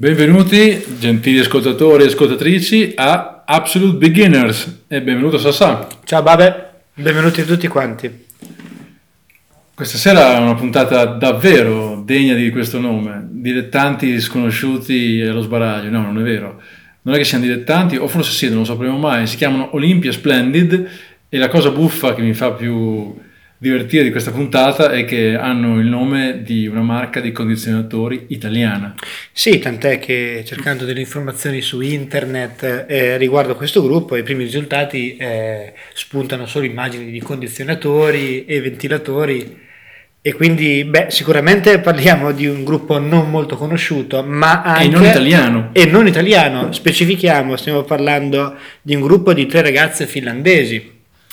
Benvenuti, gentili ascoltatori e ascoltatrici, a Absolute Beginners e benvenuto Sassà. Ciao Babe, benvenuti tutti quanti. Questa sera è una puntata davvero degna di questo nome, dilettanti sconosciuti allo sbaraglio. No, non è vero, non è che siano dilettanti, o forse sì, non lo sapremo mai. Si chiamano Olympia Splendid e la cosa buffa che mi fa più divertire di questa puntata è che hanno il nome di una marca di condizionatori italiana. Sì, tant'è che cercando delle informazioni su internet riguardo a questo gruppo, i primi risultati spuntano solo immagini di condizionatori e ventilatori e quindi sicuramente parliamo di un gruppo non molto conosciuto, ma anche... E non italiano. E non italiano, specifichiamo, stiamo parlando di un gruppo di 3 ragazze finlandesi.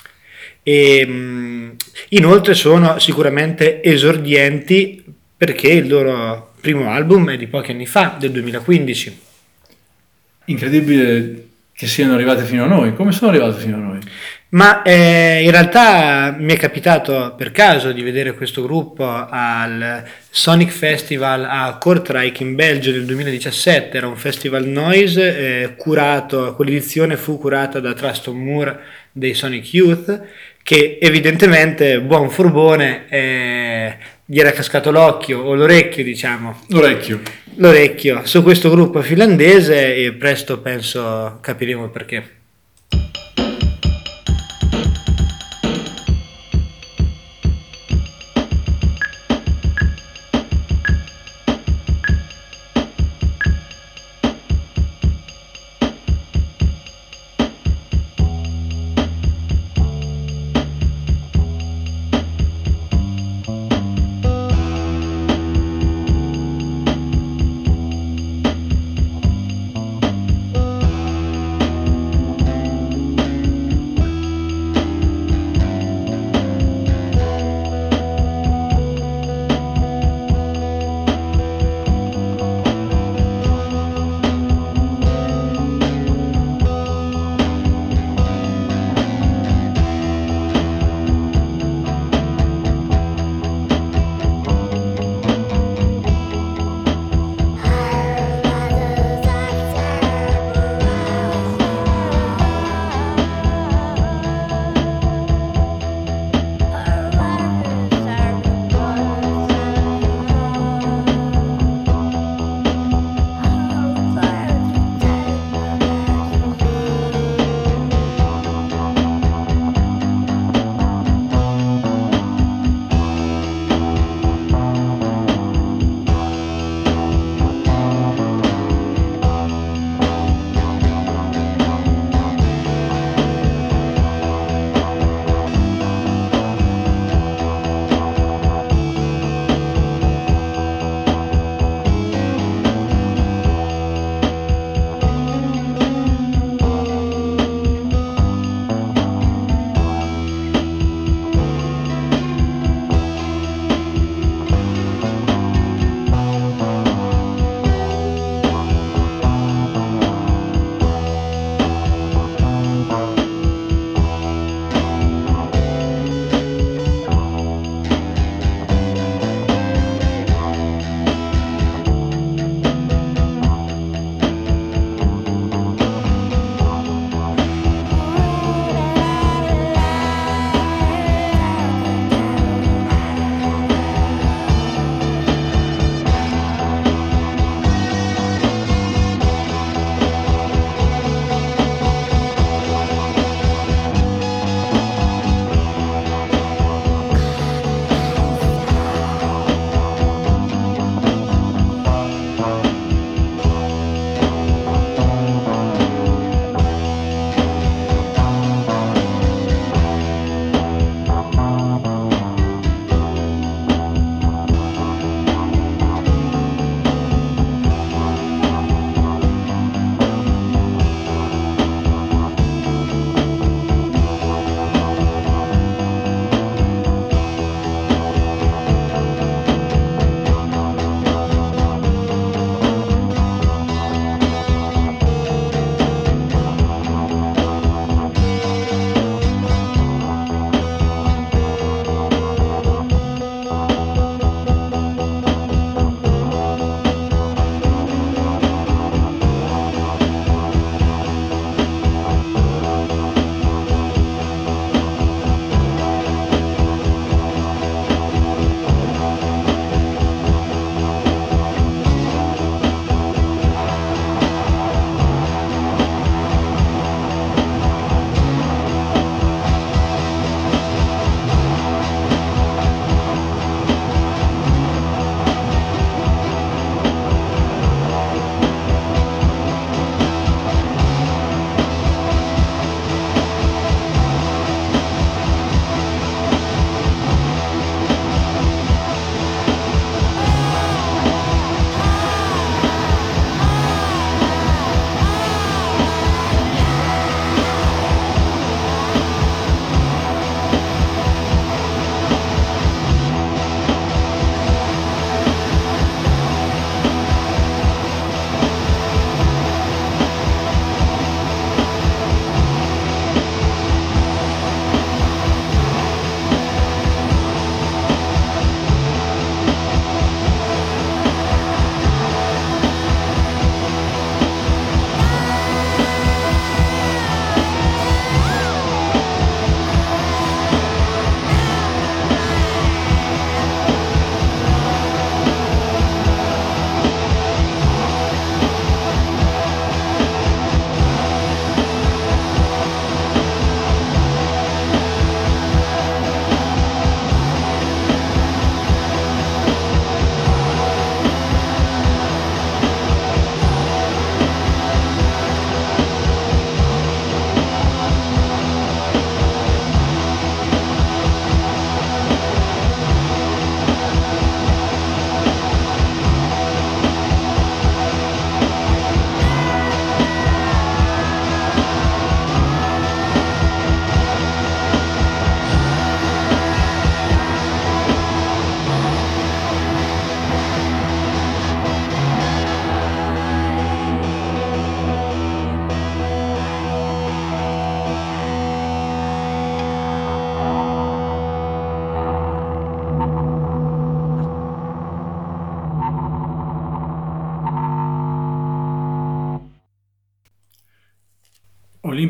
E inoltre sono sicuramente esordienti perché il loro primo album è di pochi anni fa, del 2015. Incredibile che siano arrivati fino a noi. Come sono arrivati fino a noi? Ma in realtà mi è capitato per caso di vedere questo gruppo al Sonic Festival a Kortrijk in Belgio nel 2017. Era un festival noise curato, quell'edizione fu curata da Traston Moore dei Sonic Youth, che evidentemente, buon furbone, gli era cascato l'occhio o l'orecchio, diciamo. L'orecchio su questo gruppo finlandese e presto penso capiremo perché.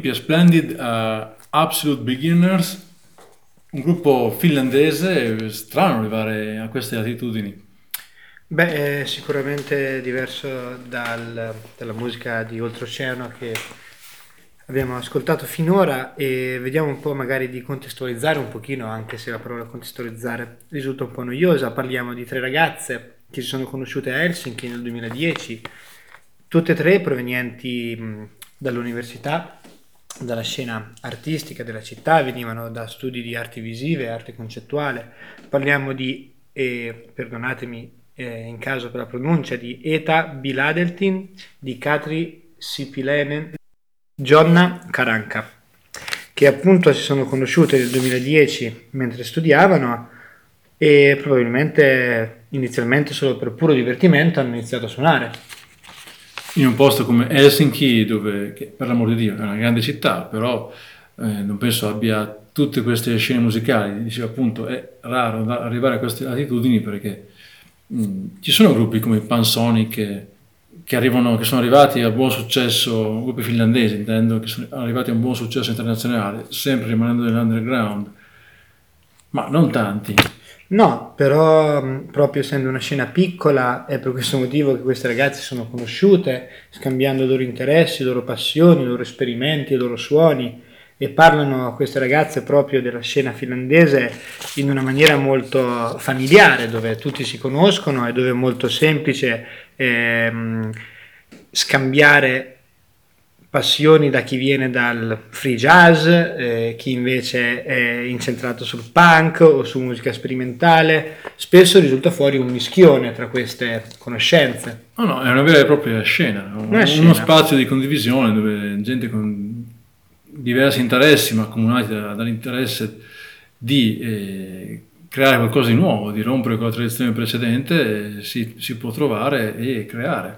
Olympia Splendid Absolute Beginners, un gruppo finlandese, strano arrivare a queste latitudini. Beh, è sicuramente diverso dalla musica di oltreoceano che abbiamo ascoltato finora, e vediamo un po' magari di contestualizzare un pochino, anche se la parola contestualizzare risulta un po' noiosa. Parliamo di tre ragazze che si sono conosciute a Helsinki nel 2010, tutte e tre provenienti dall'università, dalla scena artistica della città, venivano da studi di arti visive, arte concettuale. Parliamo di, perdonatemi in caso per la pronuncia, di Eta Biladeltin, di Katri Sipilenen, Jonna Karanka, che appunto si sono conosciute nel 2010 mentre studiavano, e probabilmente inizialmente solo per puro divertimento hanno iniziato a suonare. In un posto come Helsinki, dove, che, per l'amor di Dio, è una grande città, però non penso abbia tutte queste scene musicali. Dicevo appunto, è raro arrivare a queste latitudini, perché ci sono gruppi come i Pansonic che sono arrivati a buon successo, gruppi finlandesi intendo, che sono arrivati a un buon successo internazionale, sempre rimanendo nell'underground, ma non tanti. No, però proprio essendo una scena piccola è per questo motivo che queste ragazze sono conosciute, scambiando i loro interessi, le loro passioni, i loro esperimenti, i loro suoni, e parlano queste ragazze proprio della scena finlandese in una maniera molto familiare, dove tutti si conoscono e dove è molto semplice scambiare passioni da chi viene dal free jazz, chi invece è incentrato sul punk o su musica sperimentale. Spesso risulta fuori un mischione tra queste conoscenze. No, è una vera e propria scena, uno spazio di condivisione dove gente con diversi interessi, ma accomunati dall'interesse di creare qualcosa di nuovo, di rompere con la tradizione precedente, si può trovare e creare.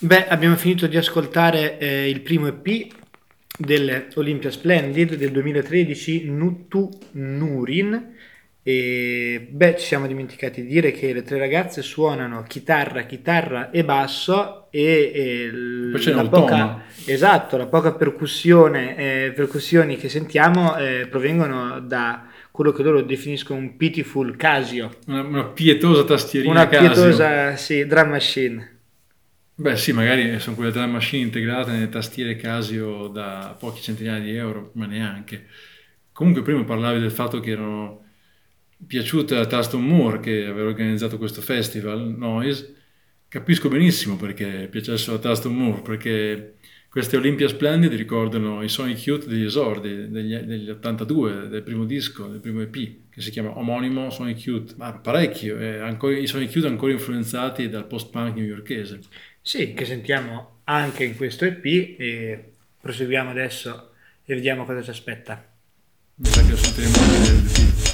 Beh, abbiamo finito di ascoltare il primo EP delle Olympia Splendid del 2013, Nutu Nurin. E beh, ci siamo dimenticati di dire che le tre ragazze suonano chitarra e basso Poi c'è la poca, Automa, esatto, la poca percussioni che sentiamo provengono da quello che loro definiscono un pitiful Casio, una pietosa tastierina una Casio. pietosa, sì, drum machine. Beh sì, magari sono quelle tre machine integrate nelle tastiere Casio da pochi centinaia di euro, ma neanche. Comunque prima parlavi del fatto che erano piaciute a Taston Moore che aveva organizzato questo festival, Noise. Capisco benissimo perché piacessero a Taston Moore, perché queste Olympia Splendid ricordano i Sonic Youth degli esordi, degli 82, del primo disco, del primo EP, che si chiama omonimo Sonic Youth. Ma parecchio, i Sonic Youth ancora influenzati dal post-punk newyorkese. Sì, che sentiamo anche in questo EP e proseguiamo adesso e vediamo cosa ci aspetta. Mi sa che lo sentiremo anche nell'EP.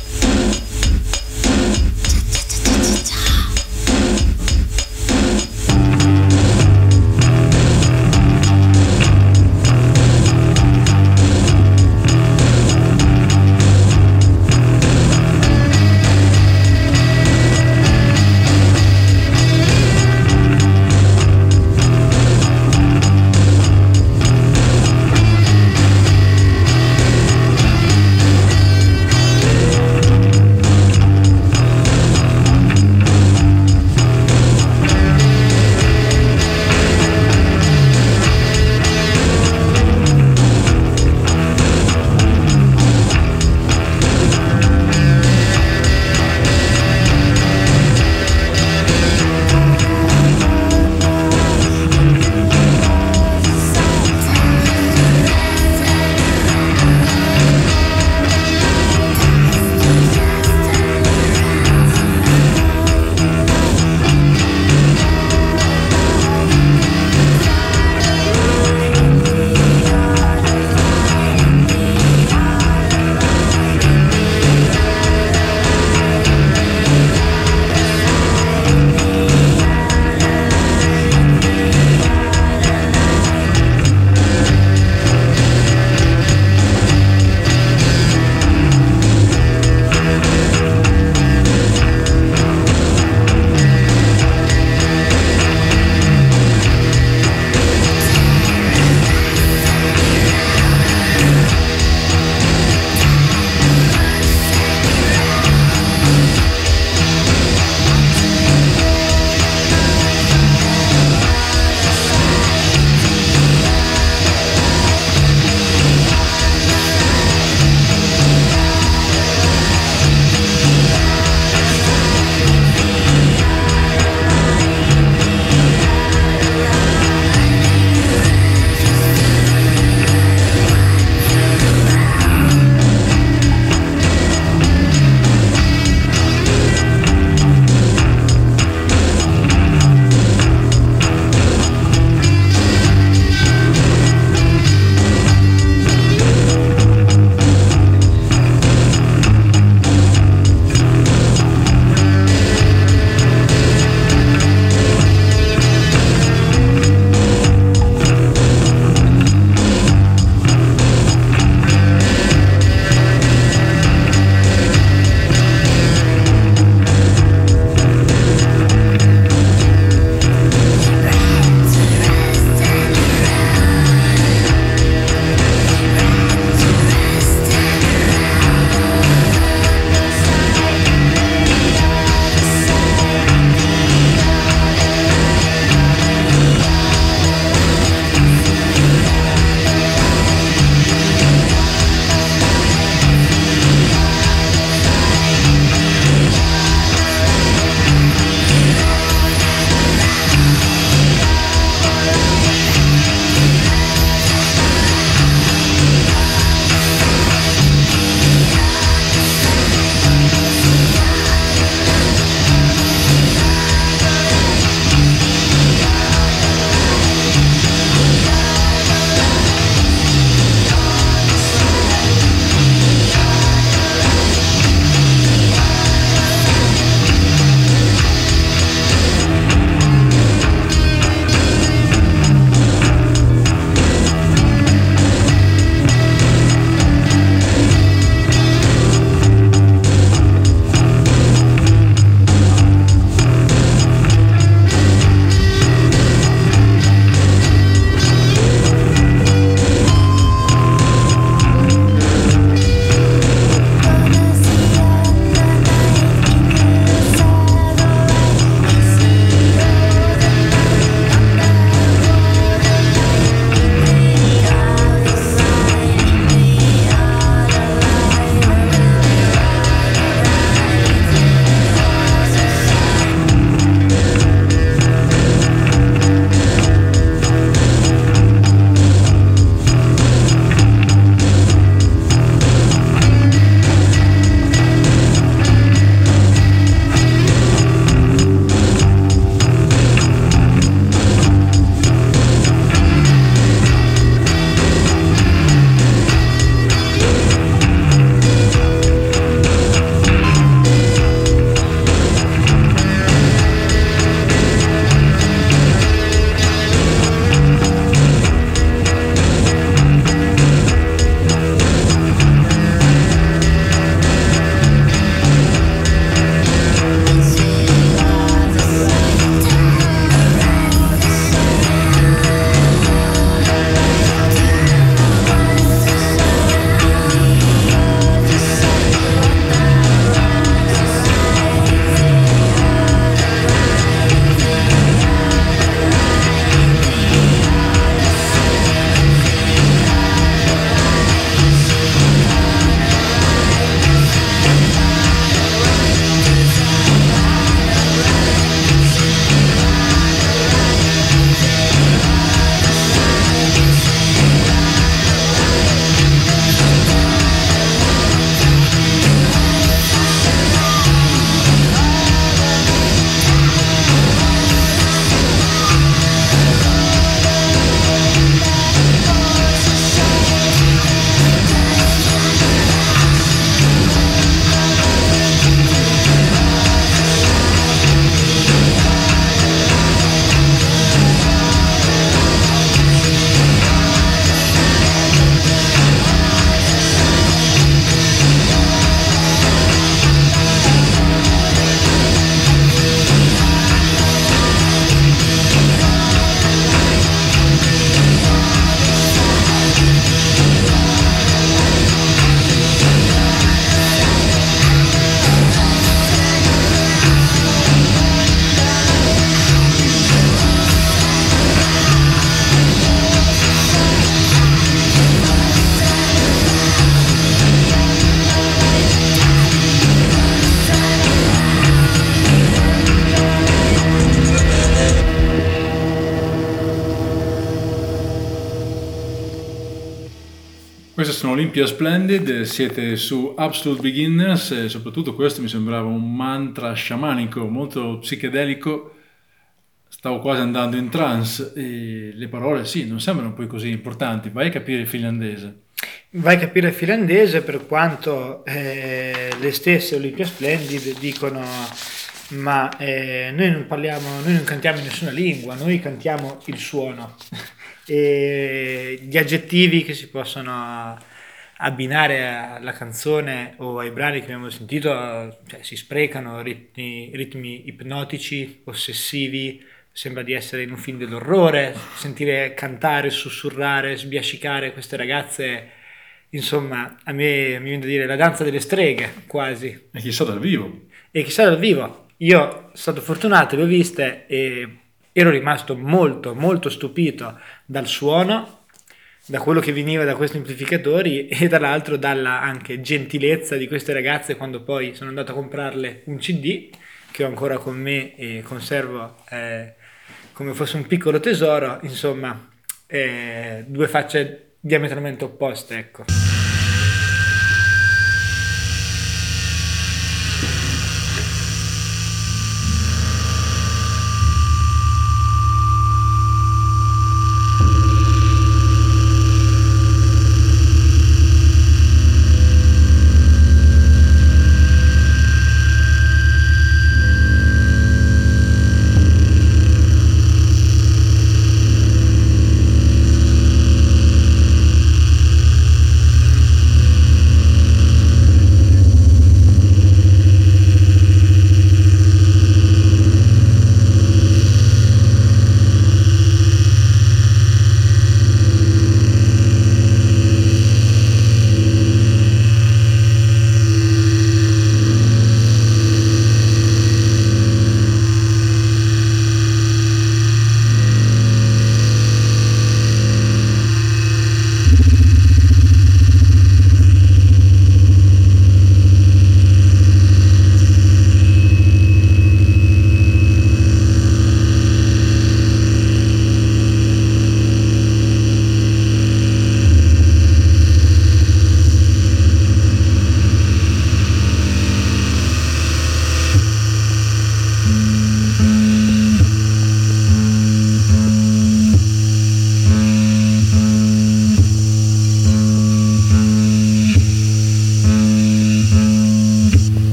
Queste sono Olympia Splendid, siete su Absolute Beginners e soprattutto questo mi sembrava un mantra sciamanico molto psichedelico. Stavo quasi andando in trance e le parole sì, non sembrano poi così importanti, vai a capire il finlandese. Vai a capire il finlandese per quanto le stesse Olympia Splendid dicono ma noi non parliamo, noi non cantiamo in nessuna lingua, noi cantiamo il suono. E gli aggettivi che si possono abbinare alla canzone o ai brani che abbiamo sentito, cioè, si sprecano, ritmi ipnotici, ossessivi, sembra di essere in un film dell'orrore, sentire cantare, sussurrare, sbiascicare queste ragazze, insomma, a me mi viene da dire la danza delle streghe, quasi. E chissà dal vivo. E chissà dal vivo, io sono stato fortunato, le ho viste e ero rimasto molto, molto stupito dal suono, da quello che veniva da questi amplificatori e dall'altro dalla anche gentilezza di queste ragazze quando poi sono andato a comprarle un CD che ho ancora con me e conservo come fosse un piccolo tesoro, insomma, due facce diametralmente opposte, ecco.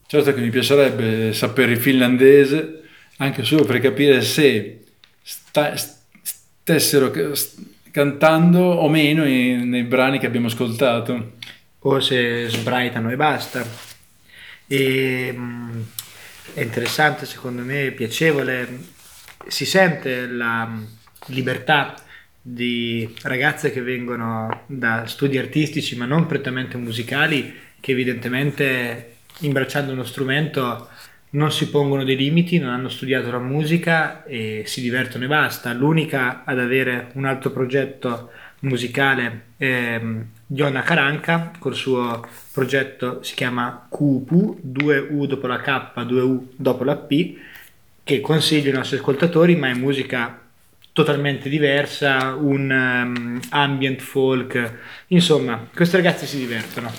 Certo che mi piacerebbe sapere il finlandese, anche solo per capire se stessero cantando o meno nei brani che abbiamo ascoltato. O se sbraitano e basta. E, è interessante, secondo me, piacevole, si sente la libertà di ragazze che vengono da studi artistici ma non prettamente musicali, che evidentemente imbracciando uno strumento non si pongono dei limiti, non hanno studiato la musica e si divertono e basta. L'unica ad avere un altro progetto musicale è Jonna Karanka, col suo progetto si chiama QUPU, 2U dopo la K, 2U dopo la P, che consiglio ai nostri ascoltatori, ma è musica totalmente diversa, un ambient folk, insomma, questi ragazzi si divertono.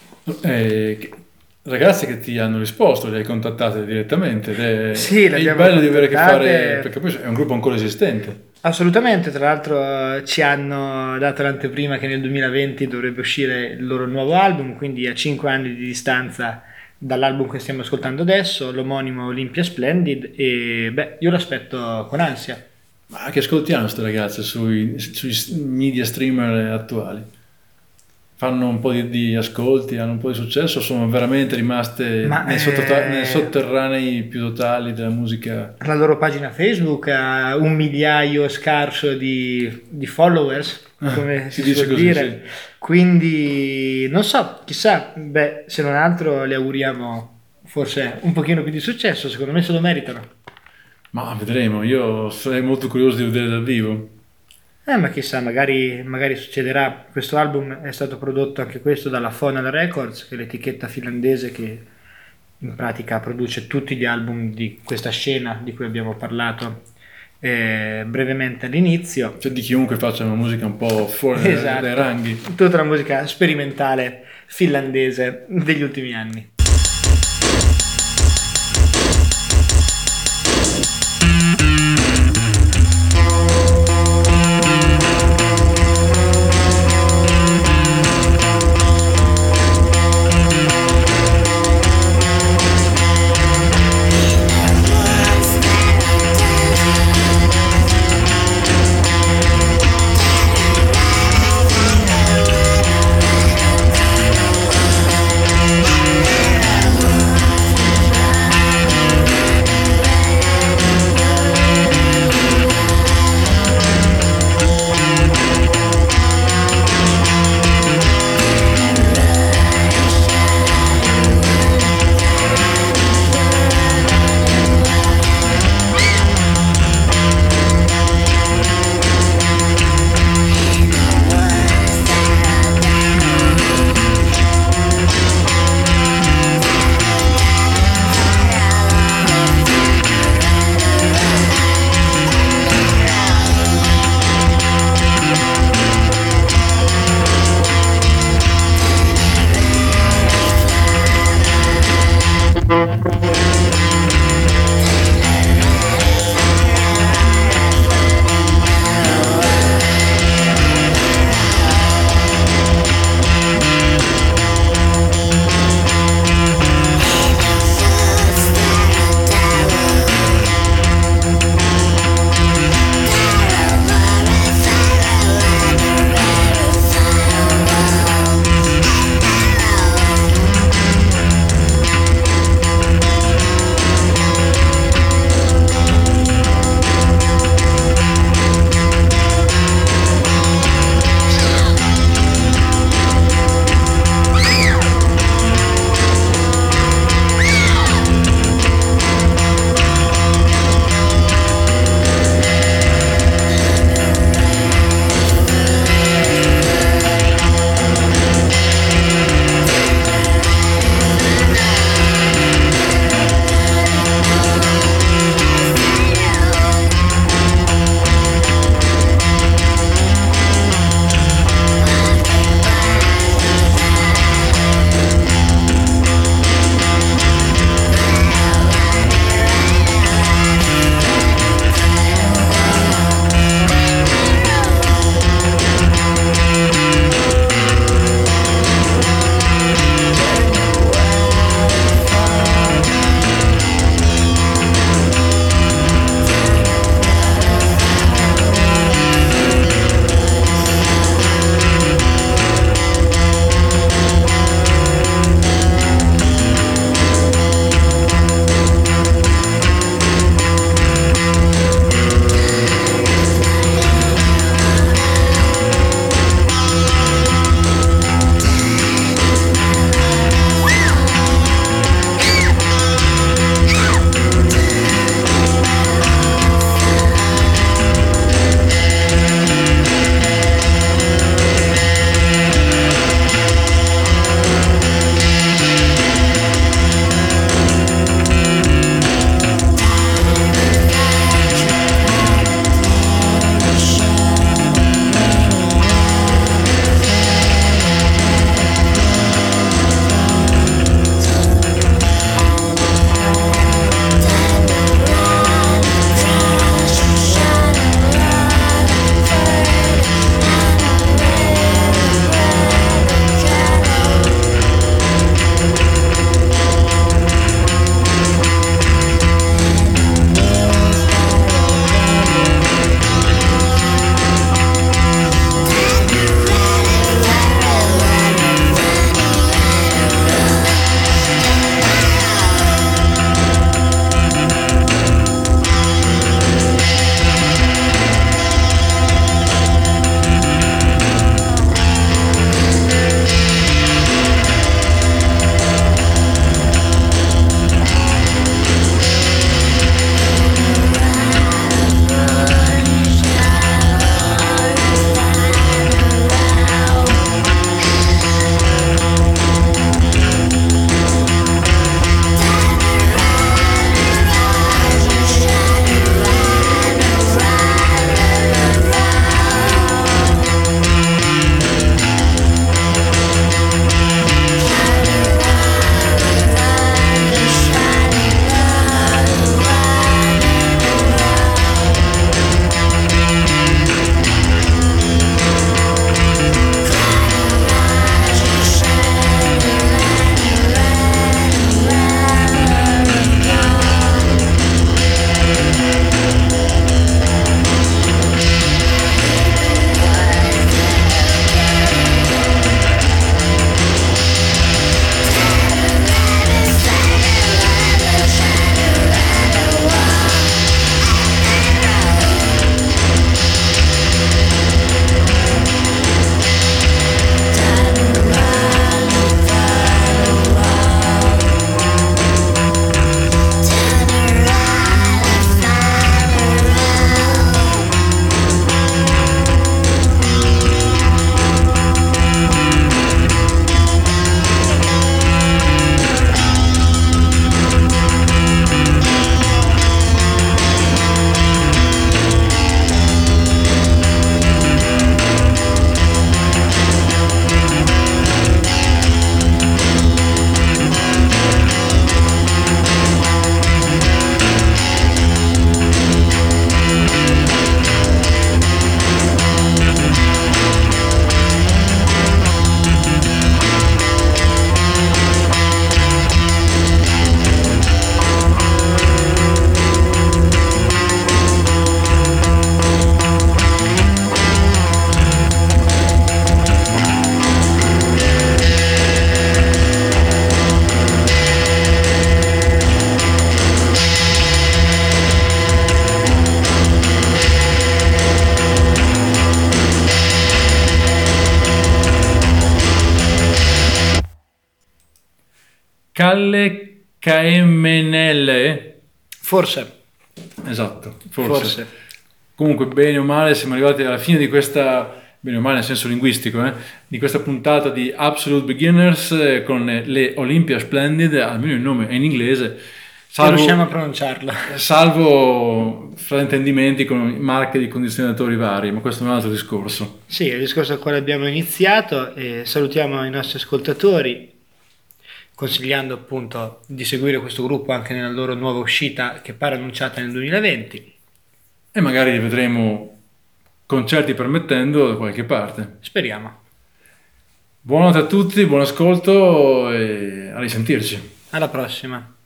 Ragazzi che ti hanno risposto, li hai contattate direttamente Sì, è il l'abbiamo bello di avere a che fare, contattate. perché poi è un gruppo ancora esistente. Assolutamente, tra l'altro ci hanno dato l'anteprima che nel 2020 dovrebbe uscire il loro nuovo album, quindi a 5 anni di distanza dall'album che stiamo ascoltando adesso, l'omonimo Olympia Splendid, e beh, io l'aspetto con ansia. Ma che ascoltiamo queste ragazze sui media streamer attuali? Fanno un po' di ascolti, hanno un po' di successo, sono veramente rimaste Ma nei sotterranei più totali della musica. la loro pagina Facebook ha 1 migliaio scarso di followers, come Si si dice suol così, dire. Quindi non so, chissà, beh, se non altro le auguriamo forse un pochino più di successo, secondo me se lo meritano. Ma vedremo, io sarei molto curioso di vedere dal vivo. Ma chissà, magari succederà. Questo album è stato prodotto anche questo dalla Fonal Records, che è l'etichetta finlandese che in pratica produce tutti gli album di questa scena di cui abbiamo parlato brevemente all'inizio. Cioè di chiunque faccia una musica un po' fuori Esatto, dai ranghi. tutta la musica sperimentale finlandese degli ultimi anni. Kalle KMNL. Forse. Esatto, Forse. Comunque, bene o male, siamo arrivati alla fine di questa, bene o male nel senso linguistico, di questa puntata di Absolute Beginners con le Olympia Splendid, almeno il nome è in inglese, Se riusciamo a pronunciarlo. salvo fraintendimenti con marche di condizionatori vari, ma questo è un altro discorso. Sì, è il discorso al quale abbiamo iniziato e salutiamo i nostri ascoltatori consigliando appunto di seguire questo gruppo anche nella loro nuova uscita che pare annunciata nel 2020. E magari li vedremo, concerti permettendo, da qualche parte. Speriamo. Buonanotte a tutti, buon ascolto e a risentirci. Alla prossima.